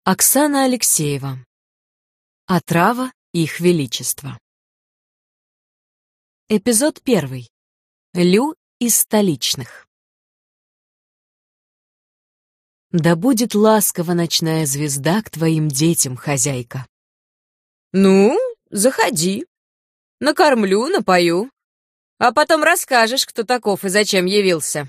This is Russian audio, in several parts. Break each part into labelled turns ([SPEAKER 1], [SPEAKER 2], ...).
[SPEAKER 1] Оксана Алексеева. Отрава их величества. Эпизод 1. Лю из столичных. Да будет ласкова ночная звезда к твоим детям, хозяйка.
[SPEAKER 2] Ну, заходи. Накормлю, напою. А потом расскажешь, кто таков и зачем явился.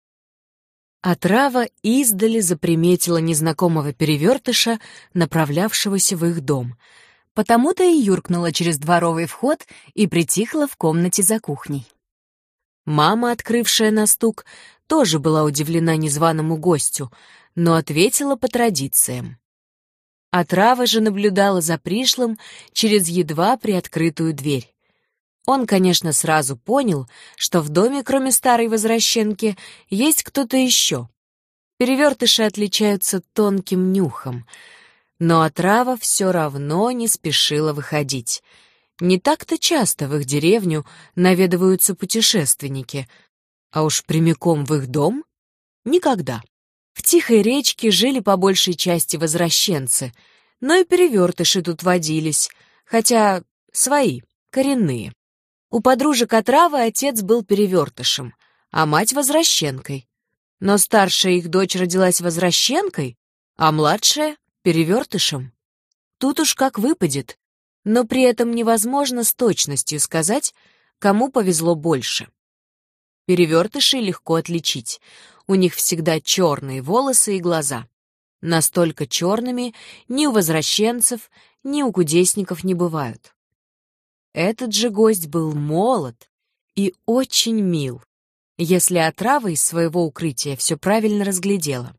[SPEAKER 1] Отрава издали заприметила незнакомого перевертыша, направлявшегося в их дом. Потому-то и юркнула через дворовый вход и притихла в комнате за кухней. Мама, открывшая на стук, тоже была удивлена незваному гостю, но ответила по традициям. Отрава же наблюдала за пришлым через едва приоткрытую дверь. Он, конечно, сразу понял, что в доме, кроме старой возвращенки, есть кто-то еще. Перевертыши отличаются тонким нюхом, но отрава все равно не спешила выходить. Не так-то часто в их деревню наведываются путешественники, а уж прямиком в их дом — никогда. В тихой речке жили по большей части возвращенцы, но и перевертыши тут водились, хотя свои, коренные. У подружек отравы отец был перевертышем, а мать — возвращенкой. Но старшая их дочь родилась возвращенкой, а младшая — перевертышем. Тут уж как выпадет, но при этом невозможно с точностью сказать, кому повезло больше. Перевертышей легко отличить. У них всегда черные волосы и глаза. Настолько черными ни у возвращенцев, ни у кудесников не бывают. Этот же гость был молод и очень мил, если отрава из своего укрытия все правильно разглядела.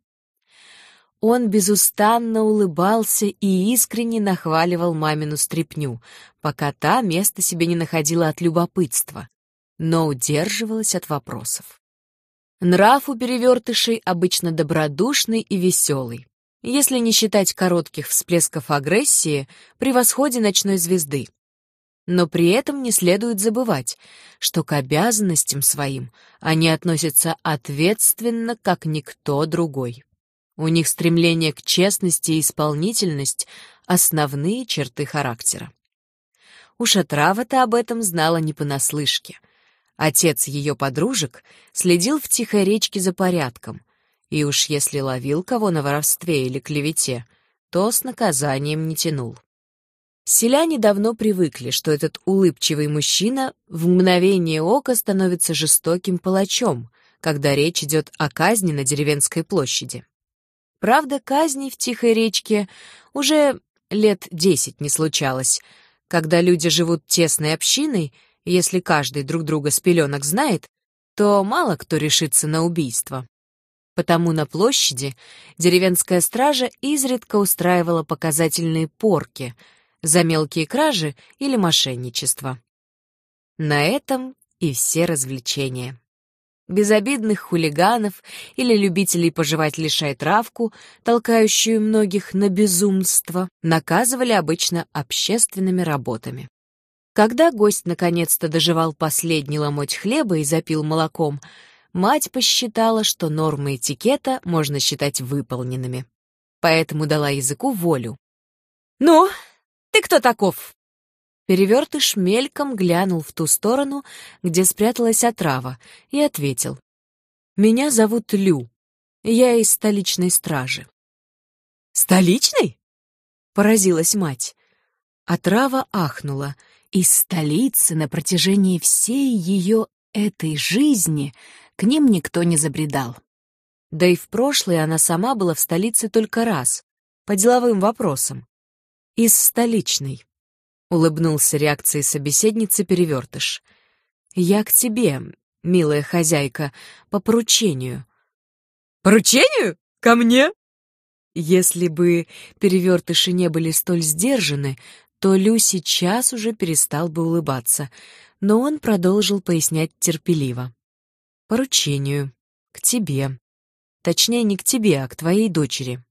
[SPEAKER 1] Он безустанно улыбался и искренне нахваливал мамину стряпню, пока та места себе не находила от любопытства, но удерживалась от вопросов. Нрав у перевертышей обычно добродушный и веселый, если не считать коротких всплесков агрессии при восходе ночной звезды. Но при этом не следует забывать, что к обязанностям своим они относятся ответственно, как никто другой. У них стремление к честности и исполнительность — основные черты характера. Уж отрава-то об этом знала не понаслышке. Отец ее подружек следил в тихой речке за порядком, и уж если ловил кого на воровстве или клевете, то с наказанием не тянул. Селяне давно привыкли, что этот улыбчивый мужчина в мгновение ока становится жестоким палачом, когда речь идет о казни на деревенской площади. Правда, казней в тихой речке уже лет 10 не случалось. Когда люди живут тесной общиной, если каждый друг друга с пеленок знает, то мало кто решится на убийство. Потому на площади деревенская стража изредка устраивала показательные порки за мелкие кражи или мошенничество. На этом и все развлечения. Безобидных хулиганов или любителей пожевать лишай травку, толкающую многих на безумство, наказывали обычно общественными работами. Когда гость наконец-то дожевал последний ломоть хлеба и запил молоком, мать посчитала, что нормы этикета можно считать выполненными. Поэтому дала языку волю.
[SPEAKER 2] Ну, ты кто таков?
[SPEAKER 1] Перевертыш мельком глянул в ту сторону, где спряталась отрава, и ответил. «Меня зовут Лю. Я из столичной стражи».
[SPEAKER 2] Столичный?
[SPEAKER 1] Поразилась мать. Отрава ахнула. Из столицы на протяжении всей ее этой жизни к ним никто не забредал. Да и в прошлое она сама была в столице только раз, по деловым вопросам. Из столичной. Улыбнулся реакцией собеседницы перевертыш. «Я к тебе, милая хозяйка, по поручению».
[SPEAKER 2] Поручению? Ко мне?
[SPEAKER 1] Если бы перевертыши не были столь сдержаны, то Лю сейчас уже перестал бы улыбаться, но он продолжил пояснять терпеливо. «Поручению. К тебе. Точнее, не к тебе, а к твоей дочери».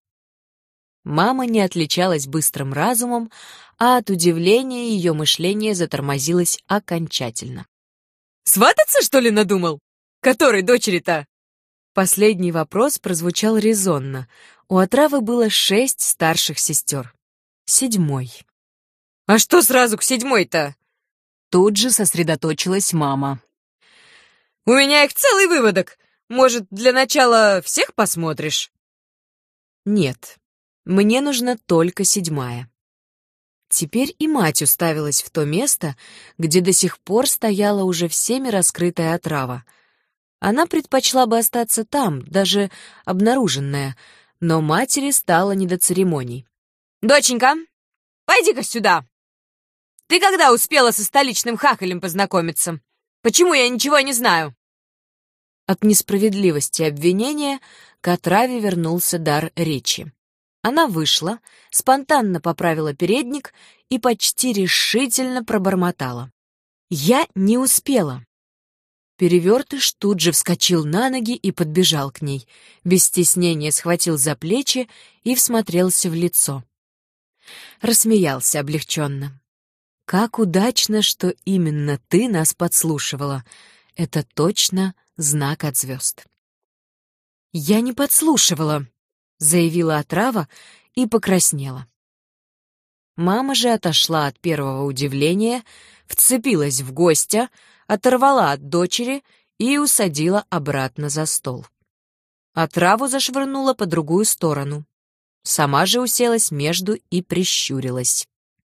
[SPEAKER 1] Мама не отличалась быстрым разумом, а от удивления ее мышление затормозилось окончательно.
[SPEAKER 2] Свататься, что ли, надумал? Которой дочери-то?
[SPEAKER 1] Последний вопрос прозвучал резонно. У отравы было 6 старших сестер. 7-й.
[SPEAKER 2] «А что сразу к 7-й-то?»
[SPEAKER 1] Тут же сосредоточилась мама.
[SPEAKER 2] «У меня их целый выводок. Может, для начала всех посмотришь?»
[SPEAKER 1] «Нет, мне нужна только 7-я». Теперь и мать уставилась в то место, где до сих пор стояла уже всеми раскрытая отрава. Она предпочла бы остаться там, даже обнаруженная, но матери стало не до церемоний.
[SPEAKER 2] «Доченька, пойди-ка сюда. Ты когда успела со столичным хахалем познакомиться? Почему я ничего не знаю?»
[SPEAKER 1] От несправедливости обвинения к отраве вернулся дар речи. Она вышла, спонтанно поправила передник и почти решительно пробормотала: «Я не успела». Перевертыш тут же вскочил на ноги и подбежал к ней, без стеснения схватил за плечи и всмотрелся в лицо. Рассмеялся облегченно. «Как удачно, что именно ты нас подслушивала. Это точно знак от звезд». «Я не подслушивала», — заявила отрава и покраснела. Мама же отошла от первого удивления, вцепилась в гостя, оторвала от дочери и усадила обратно за стол. Отраву зашвырнула по другую сторону. Сама же уселась между и прищурилась.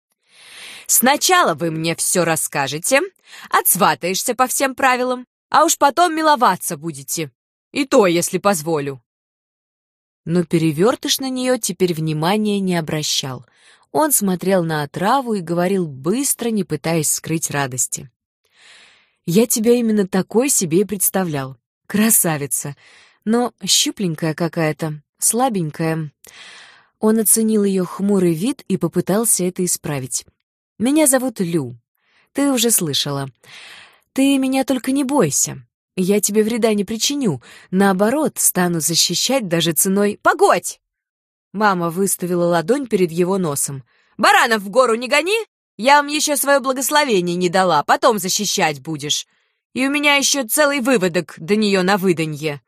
[SPEAKER 2] «Сначала вы мне все расскажете, отсватаешься по всем правилам, а уж потом миловаться будете. И то, если позволю».
[SPEAKER 1] Но Перевертыш на нее теперь внимания не обращал. Он смотрел на отраву и говорил быстро, не пытаясь скрыть радости. «Я тебя именно такой себе и представлял. Красавица, но щупленькая какая-то, слабенькая». Он оценил ее хмурый вид и попытался это исправить. «Меня зовут Лю. Ты уже слышала. Ты меня только не бойся. Я тебе вреда не причиню. Наоборот, стану защищать даже ценой...»
[SPEAKER 2] «Погодь!»
[SPEAKER 1] Мама выставила ладонь перед его носом.
[SPEAKER 2] «Баранов в гору не гони! Я вам еще свое благословение не дала, потом защищать будешь. И у меня еще целый выводок до нее на выданье».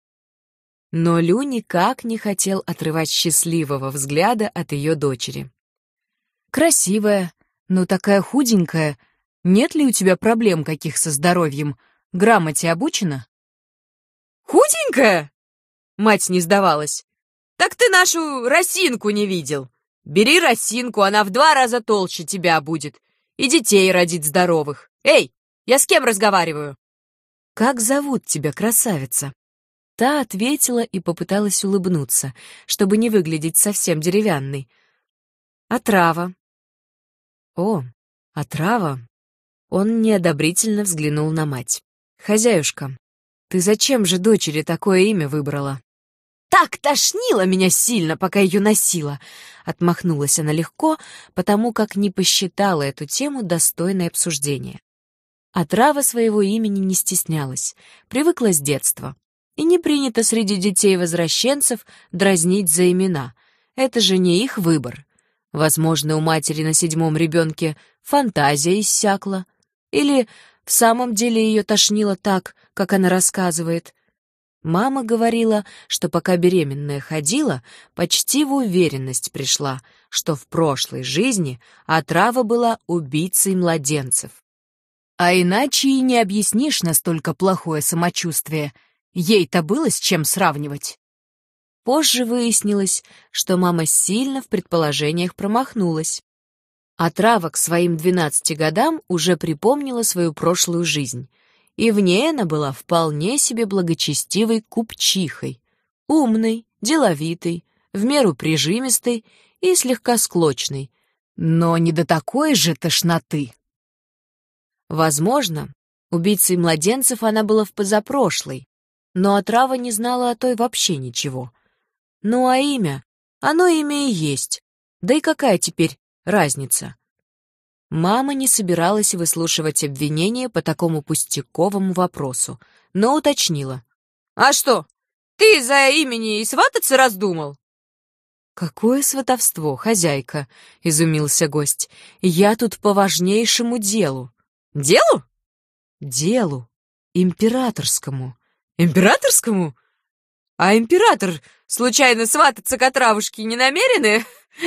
[SPEAKER 1] Но Лю никак не хотел отрывать счастливого взгляда от ее дочери. «Красивая, но такая худенькая. Нет ли у тебя проблем каких со здоровьем? Грамоте обучена?»
[SPEAKER 2] «Худенькая?» Мать не сдавалась. «Так ты нашу Росинку не видел. Бери Росинку, она в 2 раза толще тебя будет. И детей родит здоровых. Эй, я с кем разговариваю?»
[SPEAKER 1] «Как зовут тебя, красавица?» Та ответила и попыталась улыбнуться, чтобы не выглядеть совсем деревянной. «Отрава». «О, отрава». Он неодобрительно взглянул на мать. «Хозяюшка, ты зачем же дочери такое имя выбрала?» «Так тошнило меня сильно, пока ее носила!» Отмахнулась она легко, потому как не посчитала эту тему достойной обсуждения. Отрава своего имени не стеснялась, привыкла с детства. И не принято среди детей-возвращенцев дразнить за имена. Это же не их выбор. Возможно, у матери на 7-м ребенке фантазия иссякла. Или в самом деле ее тошнило так, как она рассказывает. Мама говорила, что пока беременная ходила, почти в уверенность пришла, что в прошлой жизни отрава была убийцей младенцев. А иначе и не объяснишь настолько плохое самочувствие. Ей-то было с чем сравнивать. Позже выяснилось, что мама сильно в предположениях промахнулась. Отрава к своим 12 годам уже припомнила свою прошлую жизнь, и в ней она была вполне себе благочестивой купчихой, умной, деловитой, в меру прижимистой и слегка склочной, но не до такой же тошноты. Возможно, убийцей младенцев она была в позапрошлой, но отрава не знала о той вообще ничего. Ну а имя? Оно имя и есть. Да и какая теперь разница? Мама не собиралась выслушивать обвинения по такому пустяковому вопросу, но уточнила.
[SPEAKER 2] «А что, ты из-за имени и свататься раздумал?»
[SPEAKER 1] «Какое сватовство, хозяйка!» — изумился гость. «Я тут по важнейшему делу».
[SPEAKER 2] «Делу?»
[SPEAKER 1] «Делу. Императорскому».
[SPEAKER 2] «Императорскому? А император, случайно, свататься к отравушке не намерены?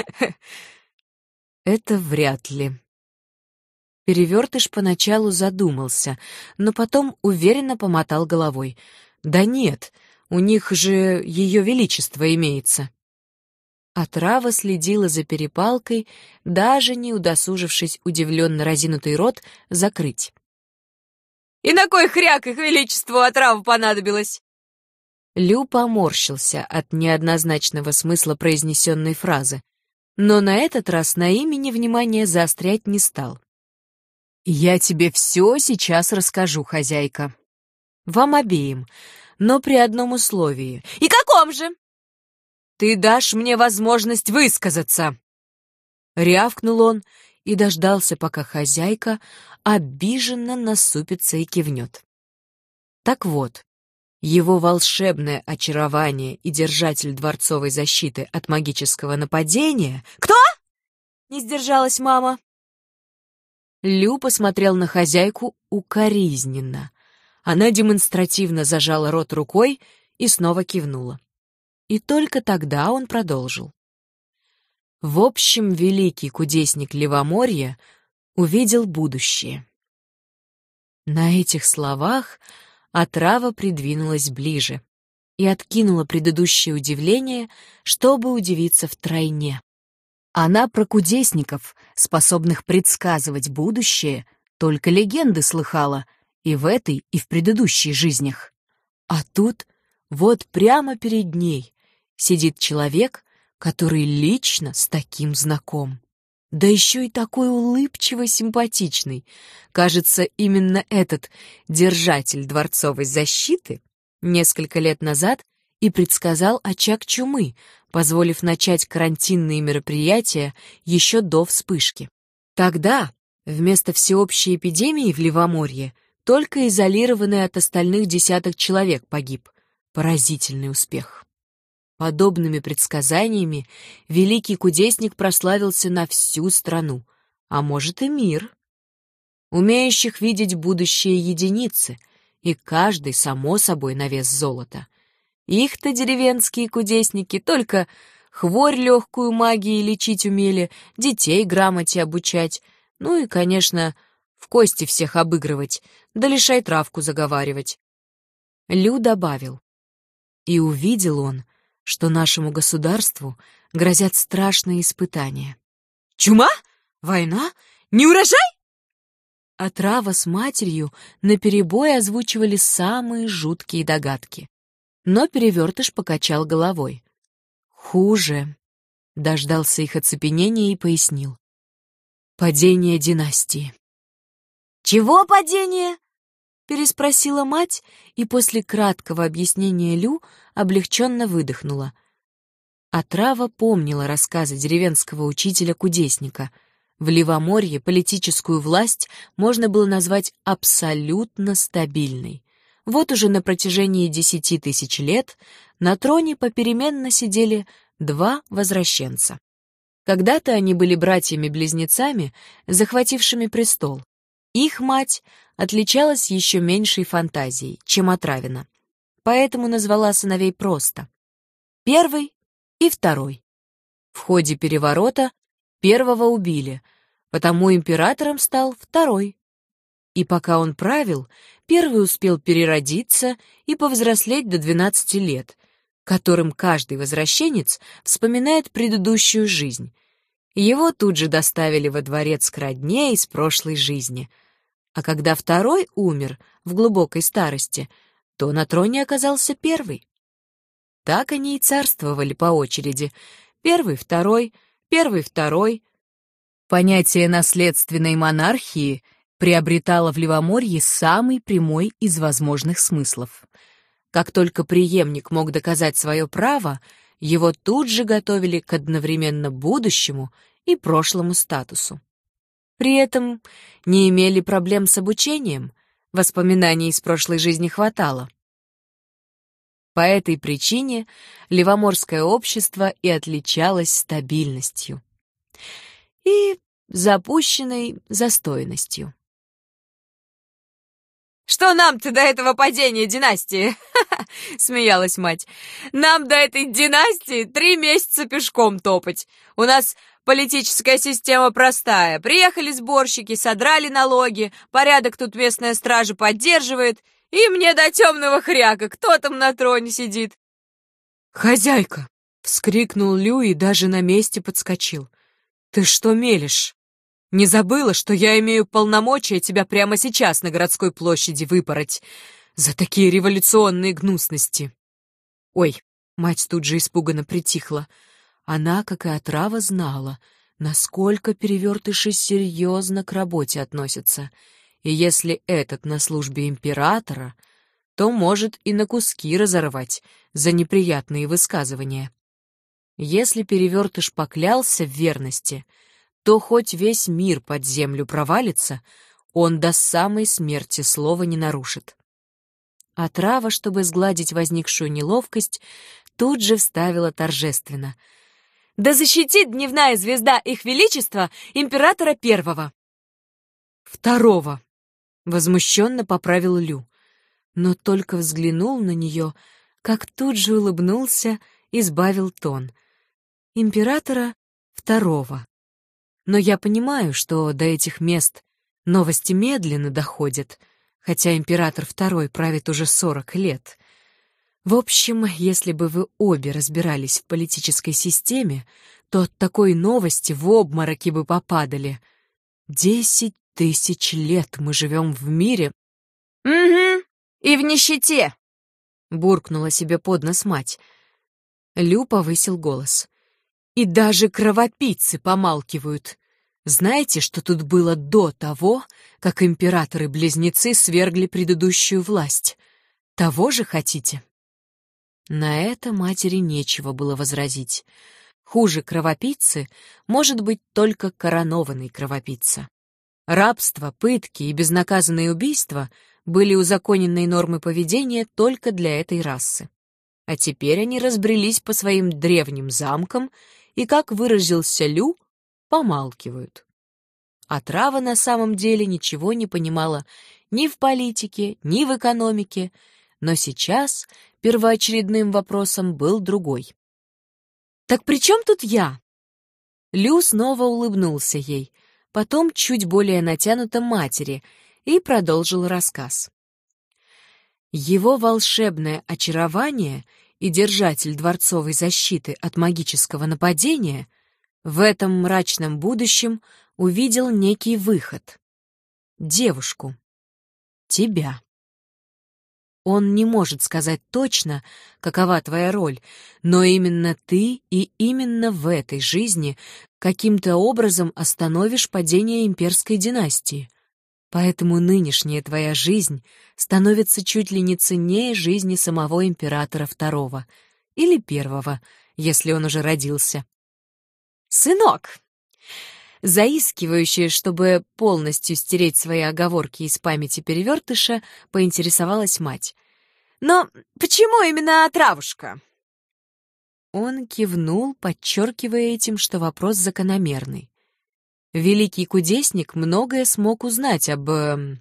[SPEAKER 1] Это вряд ли. Перевертыш поначалу задумался, но потом уверенно помотал головой. Да нет, у них же ее величество имеется. Отрава следила за перепалкой, даже не удосужившись удивленно разинутый рот закрыть.
[SPEAKER 2] И на кой хряк их величеству отрава понадобилась?
[SPEAKER 1] Лю поморщился от неоднозначного смысла произнесенной фразы, но на этот раз на имени внимания заострять не стал. «Я тебе все сейчас расскажу, хозяйка. Вам обеим, но при одном условии.
[SPEAKER 2] И каком же? Ты дашь мне возможность высказаться!»
[SPEAKER 1] Рявкнул он и дождался, пока хозяйка обиженно насупится и кивнет. Так вот, его волшебное очарование и держатель дворцовой защиты от магического нападения...
[SPEAKER 2] «Кто?» — не сдержалась мама.
[SPEAKER 1] Лю посмотрел на хозяйку укоризненно. Она демонстративно зажала рот рукой и снова кивнула. И только тогда он продолжил. В общем, великий кудесник Левоморья увидел будущее. На этих словах отрава придвинулась ближе и откинула предыдущее удивление, чтобы удивиться втройне. Она про кудесников, способных предсказывать будущее, только легенды слыхала и в этой, и в предыдущей жизнях. А тут, вот прямо перед ней, сидит человек, который лично с таким знаком. Да еще и такой улыбчиво-симпатичный. Кажется, именно этот держатель дворцовой защиты несколько лет назад и предсказал очаг чумы, позволив начать карантинные мероприятия еще до вспышки. Тогда, вместо всеобщей эпидемии в Левоморье, только изолированный от остальных десяток человек погиб. Поразительный успех. Подобными предсказаниями великий кудесник прославился на всю страну, а может и мир. Умеющих видеть будущее единицы, и каждый, само собой, на вес золота. Их-то деревенские кудесники только хворь легкую магией лечить умели, детей грамоте обучать, ну и, конечно, в кости всех обыгрывать, да лишай травку заговаривать. Лю добавил. И увидел он, что нашему государству грозят страшные испытания.
[SPEAKER 2] Чума? Война? Неурожай?
[SPEAKER 1] Отрава с матерью наперебой озвучивали самые жуткие догадки. Но Перевертыш покачал головой. Хуже. Дождался их оцепенения и пояснил. Падение династии.
[SPEAKER 2] Чего падение?
[SPEAKER 1] Переспросила мать и после краткого объяснения Лю облегченно выдохнула. Отрава помнила рассказы деревенского учителя-кудесника. В Левоморье политическую власть можно было назвать абсолютно стабильной. Вот уже на протяжении 10 тысяч лет на троне попеременно сидели два возвращенца. Когда-то они были братьями-близнецами, захватившими престол. Их мать отличалась еще меньшей фантазией, чем Отравина, поэтому назвала сыновей просто. Первый и второй. В ходе переворота первого убили, потому императором стал второй. И пока он правил, первый успел переродиться и повзрослеть до 12 лет, которым каждый возвращенец вспоминает предыдущую жизнь. Его тут же доставили во дворец к родне из прошлой жизни. А когда второй умер в глубокой старости, то на троне оказался первый. Так они и царствовали по очереди. Первый, второй, первый, второй. Понятие наследственной монархии приобретало в Левоморье самый прямой из возможных смыслов. Как только преемник мог доказать свое право, его тут же готовили к одновременно будущему и прошлому статусу. При этом не имели проблем с обучением, воспоминаний из прошлой жизни хватало. По этой причине Левоморское общество и отличалось стабильностью и запущенной застойностью.
[SPEAKER 2] Что нам-то до этого падения династии?» — смеялась мать. «Нам до этой династии 3 месяца пешком топать. У нас политическая система простая. Приехали сборщики, содрали налоги, порядок тут местная стража поддерживает, и мне до темного хряка, кто там на троне сидит?»
[SPEAKER 1] «Хозяйка!» — вскрикнул Лю и даже на месте подскочил. «Ты что мелешь? Не забыла, что я имею полномочия тебя прямо сейчас на городской площади выпороть за такие революционные гнусности?» «Ой!» — мать тут же испуганно притихла. Она, как и отрава, знала, насколько перевертыши серьезно к работе относятся, и если этот на службе императора, то может и на куски разорвать за неприятные высказывания. Если перевертыш поклялся в верности, то хоть весь мир под землю провалится, он до самой смерти слова не нарушит. Отрава, чтобы сгладить возникшую неловкость, тут же вставила торжественно: «Да защитит дневная звезда их величества императора первого!» «Второго!» — возмущенно поправил Лю, но только взглянул на нее, как тут же улыбнулся и сбавил тон. «Императора второго. Но я понимаю, что до этих мест новости медленно доходят, хотя император второй правит уже 40 лет. В общем, если бы вы обе разбирались в политической системе, то от такой новости в обмороки бы попадали. 10 000 лет мы живем в мире».
[SPEAKER 2] «Угу, и в нищете!»
[SPEAKER 1] — буркнула себе под нос мать. Лю повысил голос. «И даже кровопийцы помалкивают. Знаете, что тут было до того, как императоры-близнецы свергли предыдущую власть? Того же хотите?» На это матери нечего было возразить. Хуже кровопийцы может быть только коронованный кровопийца. Рабство, пытки и безнаказанные убийства были узаконенной нормой поведения только для этой расы. А теперь они разбрелись по своим древним замкам и, как выразился Лю, помалкивают. Отрава на самом деле ничего не понимала ни в политике, ни в экономике, но сейчас первоочередным вопросом был другой. «Так при чем тут я?» Лю снова улыбнулся ей, потом чуть более натянуто матери, и продолжил рассказ. Его волшебное очарование и держатель дворцовой защиты от магического нападения в этом мрачном будущем увидел некий выход. Девушку. Тебя. Он не может сказать точно, какова твоя роль, но именно ты и именно в этой жизни каким-то образом остановишь падение имперской династии. Поэтому нынешняя твоя жизнь становится чуть ли не ценнее жизни самого императора второго или первого, если он уже родился. «Сынок!» Заискивающая, чтобы полностью стереть свои оговорки из памяти перевертыша, поинтересовалась мать. «Но почему именно травушка?» Он кивнул, подчеркивая этим, что вопрос закономерный. Великий кудесник многое смог узнать о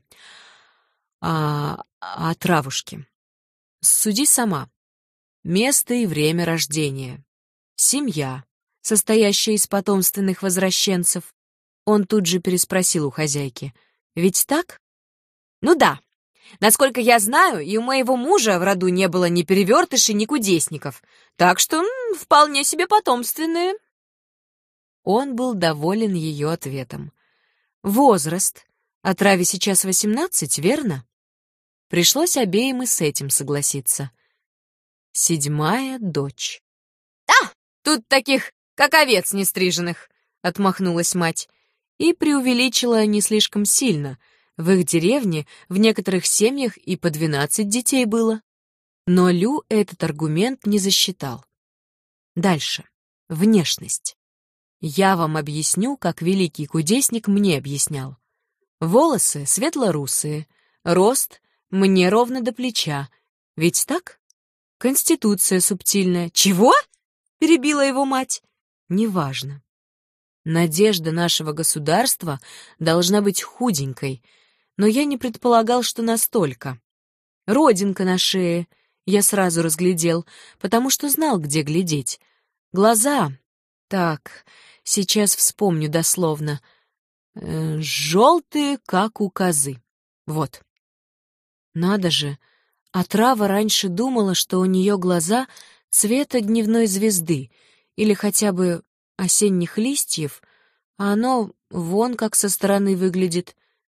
[SPEAKER 1] травушке. Суди сама. Место и время рождения. Семья, состоящая из потомственных возвращенцев. Он тут же переспросил у хозяйки. «Ведь так?» «Ну да. Насколько я знаю, и у моего мужа в роду не было ни перевертышей, ни кудесников. Так что вполне себе потомственные». Он был доволен ее ответом. «Возраст. Отраве сейчас 18, верно?» Пришлось обеим и с этим согласиться. 7-я дочь.
[SPEAKER 2] «Тут таких, как овец нестриженных», — отмахнулась мать.
[SPEAKER 1] И преувеличила не слишком сильно. В их деревне в некоторых семьях и по 12 детей было. Но Лю этот аргумент не засчитал. Дальше. Внешность. Я вам объясню, как великий кудесник мне объяснял. Волосы светло-русые, рост мне ровно до плеча. Ведь так? Конституция субтильная. «Чего?» — перебила его мать. «Неважно. Надежда нашего государства должна быть худенькой. но я не предполагал, что настолько. Родинка на шее я сразу разглядел, потому что знал, где глядеть. Глаза... Так, сейчас вспомню дословно. Желтые, как у козы. Вот. Надо же, отрава раньше думала, что у нее глаза цвета дневной звезды или хотя бы осенних листьев, а оно вон как со стороны выглядит.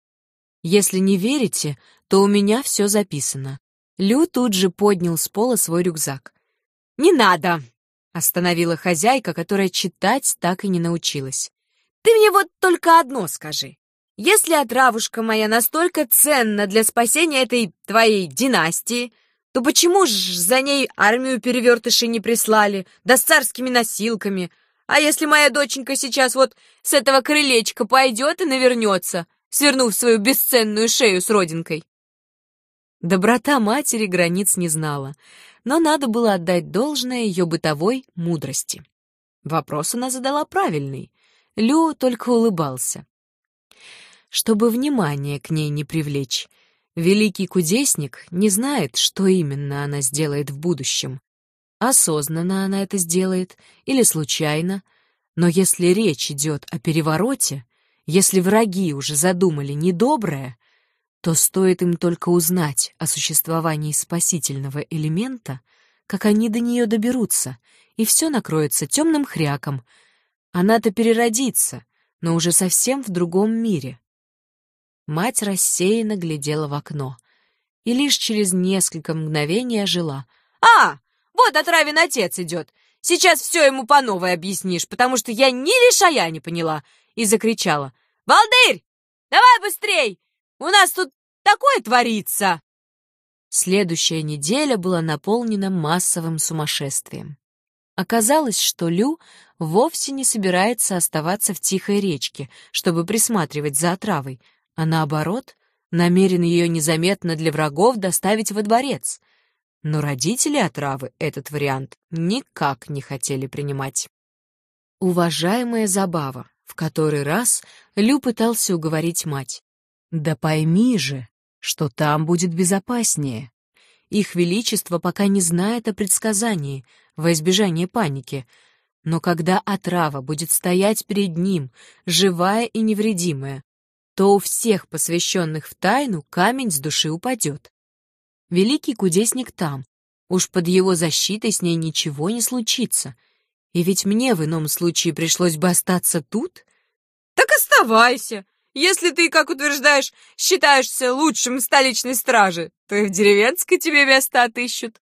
[SPEAKER 1] Если не верите, то у меня все записано. Лю тут же поднял с пола свой рюкзак. «Не надо!» — остановила хозяйка, которая читать так и не научилась. «Ты мне вот только одно скажи. Если отравушка моя настолько ценна для спасения этой твоей династии, то почему ж за ней армию перевертышей не прислали, да с царскими носилками? А если моя доченька сейчас вот с этого крылечка пойдет и навернется, свернув свою бесценную шею с родинкой?» Доброта матери границ не знала, но надо было отдать должное ее бытовой мудрости. Вопрос она задала правильный. Лю только улыбался. Чтобы внимание к ней не привлечь, великий кудесник не знает, что именно она сделает в будущем. Осознанно она это сделает или случайно, но если речь идет о перевороте, если враги уже задумали недоброе, то стоит им только узнать о существовании спасительного элемента, как они до нее доберутся, и все накроется темным хряком. Она-то переродится, но уже совсем в другом мире. Мать рассеянно глядела в окно и лишь через несколько мгновений ожила. «А, вот отравин отец идет! Сейчас все ему по новой объяснишь, потому что я ни лишая не поняла!» И закричала. «Балдырь, давай быстрей! У нас тут такое творится!» Следующая неделя была наполнена массовым сумасшествием. Оказалось, что Лю вовсе не собирается оставаться в тихой речке, чтобы присматривать за отравой, а наоборот, намерен ее незаметно для врагов доставить во дворец. Но родители отравы этот вариант никак не хотели принимать. Уважаемая Забава, в который раз Лю пытался уговорить мать. «Да пойми же, что там будет безопаснее. Их Величество пока не знает о предсказании, во избежание паники, но когда отрава будет стоять перед ним, живая и невредимая, то у всех посвященных в тайну камень с души упадет. Великий кудесник там, уж под его защитой с ней ничего не случится. И ведь мне в ином случае пришлось бы остаться тут». «Так оставайся! Если ты, как утверждаешь, считаешься лучшим в столичной страже, то и в деревенской тебе место отыщут».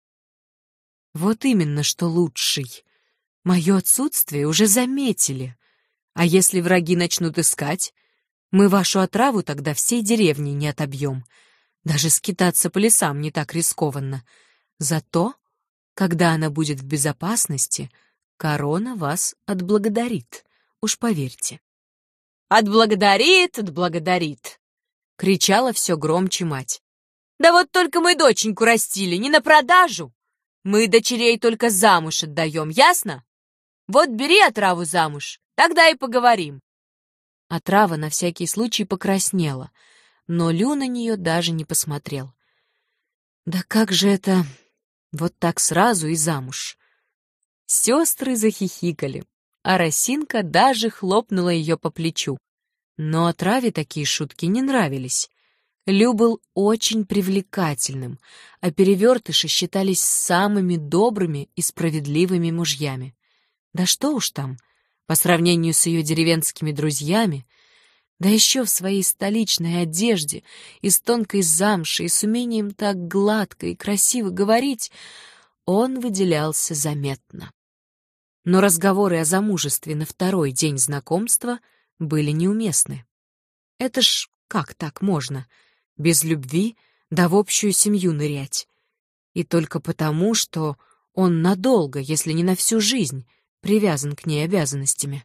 [SPEAKER 1] Вот именно, что лучший. Мое отсутствие уже заметили. А если враги начнут искать, мы вашу отраву тогда всей деревни не отобьем. Даже скитаться по лесам не так рискованно. Зато, когда она будет в безопасности, корона вас отблагодарит, уж поверьте.
[SPEAKER 2] «Отблагодарит, отблагодарит!» — кричала все громче мать. «Да вот только мы доченьку растили, не на продажу. Мы дочерей только замуж отдаем, ясно? Вот бери отраву замуж, тогда и поговорим».
[SPEAKER 1] Отрава на всякий случай покраснела, но Лю на нее даже не посмотрел. Да как же это вот так сразу и замуж? Сестры захихикали, а Росинка даже хлопнула ее по плечу. Но отраве такие шутки не нравились. Лю был очень привлекательным, а перевертыши считались самыми добрыми и справедливыми мужьями. Да что уж там, по сравнению с ее деревенскими друзьями, да еще в своей столичной одежде, из тонкой замши и с умением так гладко и красиво говорить, он выделялся заметно. Но разговоры о замужестве на второй день знакомства были неуместны. Это ж как так можно? Без любви, да в общую семью нырять. И только потому, что он надолго, если не на всю жизнь, привязан к ней обязанностями.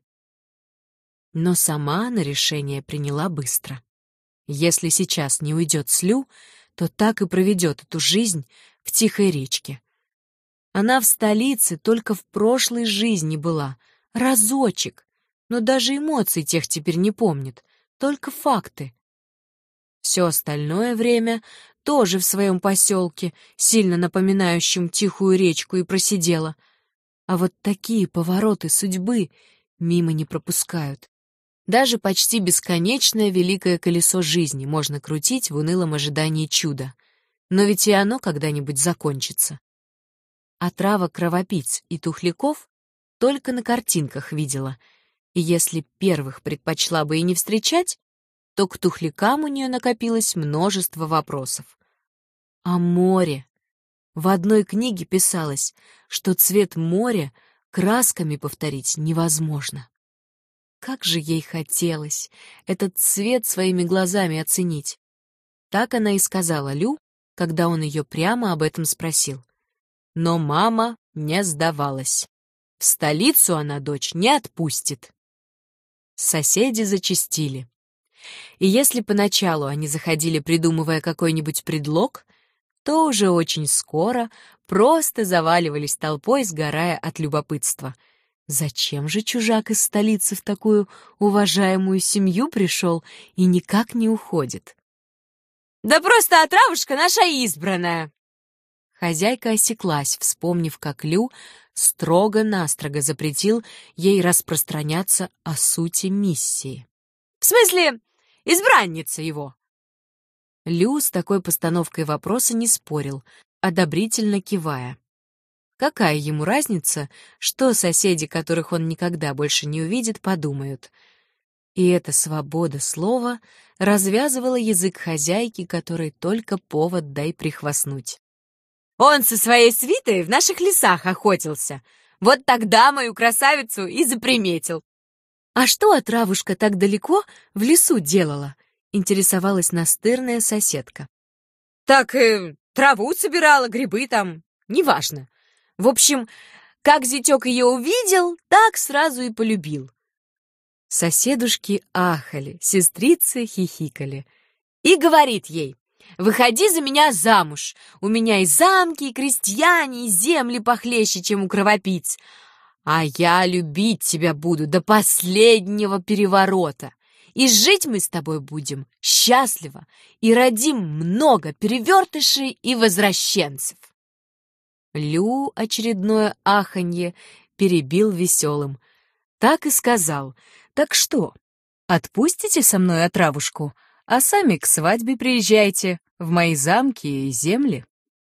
[SPEAKER 1] Но сама она решение приняла быстро. Если сейчас не уйдет с Лю, то так и проведет эту жизнь в тихой речке. Она в столице только в прошлой жизни была, разочек, но даже эмоций тех теперь не помнит, только факты. Все остальное время тоже в своем поселке, сильно напоминающем тихую речку, и просидела. А вот такие повороты судьбы мимо не пропускают. Даже почти бесконечное великое колесо жизни можно крутить в унылом ожидании чуда. Но ведь и оно когда-нибудь закончится. Отрава кровопийц и тухляков только на картинках видела, и если первых предпочла бы и не встречать, то к тухлякам у нее накопилось множество вопросов. А море? В одной книге писалось, что цвет моря красками повторить невозможно. Как же ей хотелось этот цвет своими глазами оценить. Так она и сказала Лю, когда он ее прямо об этом спросил. Но мама не сдавалась. В столицу она дочь не отпустит. Соседи зачастили. И если поначалу они заходили, придумывая какой-нибудь предлог, то уже очень скоро просто заваливались толпой, сгорая от любопытства. Зачем же чужак из столицы в такую уважаемую семью пришел и никак не уходит?
[SPEAKER 2] Да просто отравушка наша избранная.
[SPEAKER 1] Хозяйка осеклась, вспомнив, как Лю строго-настрого запретил ей распространяться о сути миссии.
[SPEAKER 2] В смысле, избранница его.
[SPEAKER 1] Лю с такой постановкой вопроса не спорил, одобрительно кивая. Какая ему разница, что соседи, которых он никогда больше не увидит, подумают? И эта свобода слова развязывала язык хозяйки, которой только повод дай прихвастнуть.
[SPEAKER 2] Он со своей свитой в наших лесах охотился. Вот тогда мою красавицу и заприметил.
[SPEAKER 1] «А что отравушка так далеко в лесу делала?» — интересовалась настырная соседка.
[SPEAKER 2] Так траву собирала, грибы там, неважно. В общем, как зятек ее увидел, так сразу и полюбил.
[SPEAKER 1] Соседушки ахали, сестрицы хихикали.
[SPEAKER 2] И говорит ей: «Выходи за меня замуж. У меня и замки, и крестьяне, и земли похлеще, чем у кровопийц. А я любить тебя буду до последнего переворота. И жить мы с тобой будем счастливо, и родим много перевертышей и возвращенцев».
[SPEAKER 1] Лю очередное аханье перебил веселым. Так и сказал: «Так что, отпустите со мной отравушку, а сами к свадьбе приезжайте в мои замки и земли?»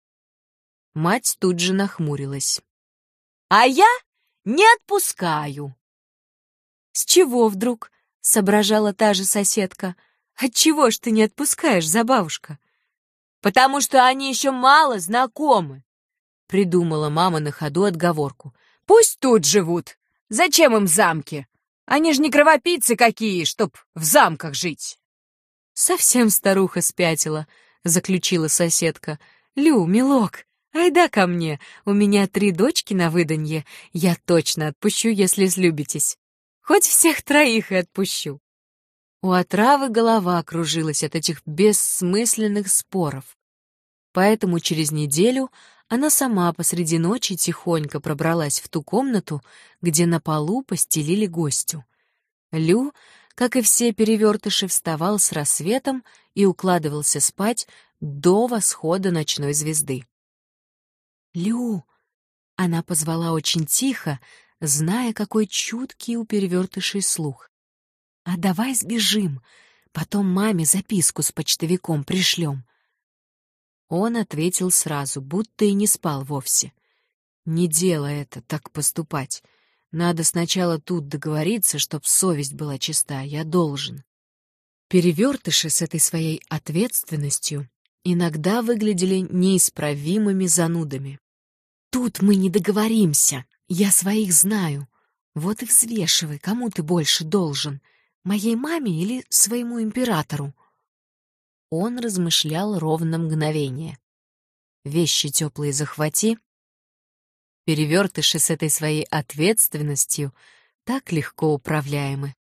[SPEAKER 1] Мать тут же нахмурилась.
[SPEAKER 2] «А я не отпускаю».
[SPEAKER 1] «С чего вдруг?» — соображала та же соседка. «Отчего ж ты не отпускаешь, забавушка?»
[SPEAKER 2] «Потому что они еще мало знакомы»,
[SPEAKER 1] — придумала мама на ходу отговорку.
[SPEAKER 2] «Пусть тут живут. Зачем им замки? Они же не кровопийцы какие, чтоб в замках жить».
[SPEAKER 1] «Совсем старуха спятила», — заключила соседка. «Лю, милок, айда ко мне. У меня 3 дочки на выданье. Я точно отпущу, если слюбитесь. Хоть всех 3 и отпущу». У отравы голова кружилась от этих бессмысленных споров. Поэтому через неделю она сама посреди ночи тихонько пробралась в ту комнату, где на полу постелили гостю. Лю, как и все перевертыши, вставал с рассветом и укладывался спать до восхода ночной звезды. «Лю!» — она позвала очень тихо, зная, какой чуткий у перевертышей слух. «А давай сбежим, потом маме записку с почтовиком пришлем». Он ответил сразу, будто и не спал вовсе. «Не делай это, так поступать. Надо сначала тут договориться, чтоб совесть была чиста, я должен». Перевертыши с этой своей ответственностью иногда выглядели неисправимыми занудами. «Тут мы не договоримся, я своих знаю. Вот и взвешивай, кому ты больше должен, моей маме или своему императору». Он размышлял ровно мгновение. «Вещи теплые захвати». Перевертыши с этой своей ответственностью так легко управляемы.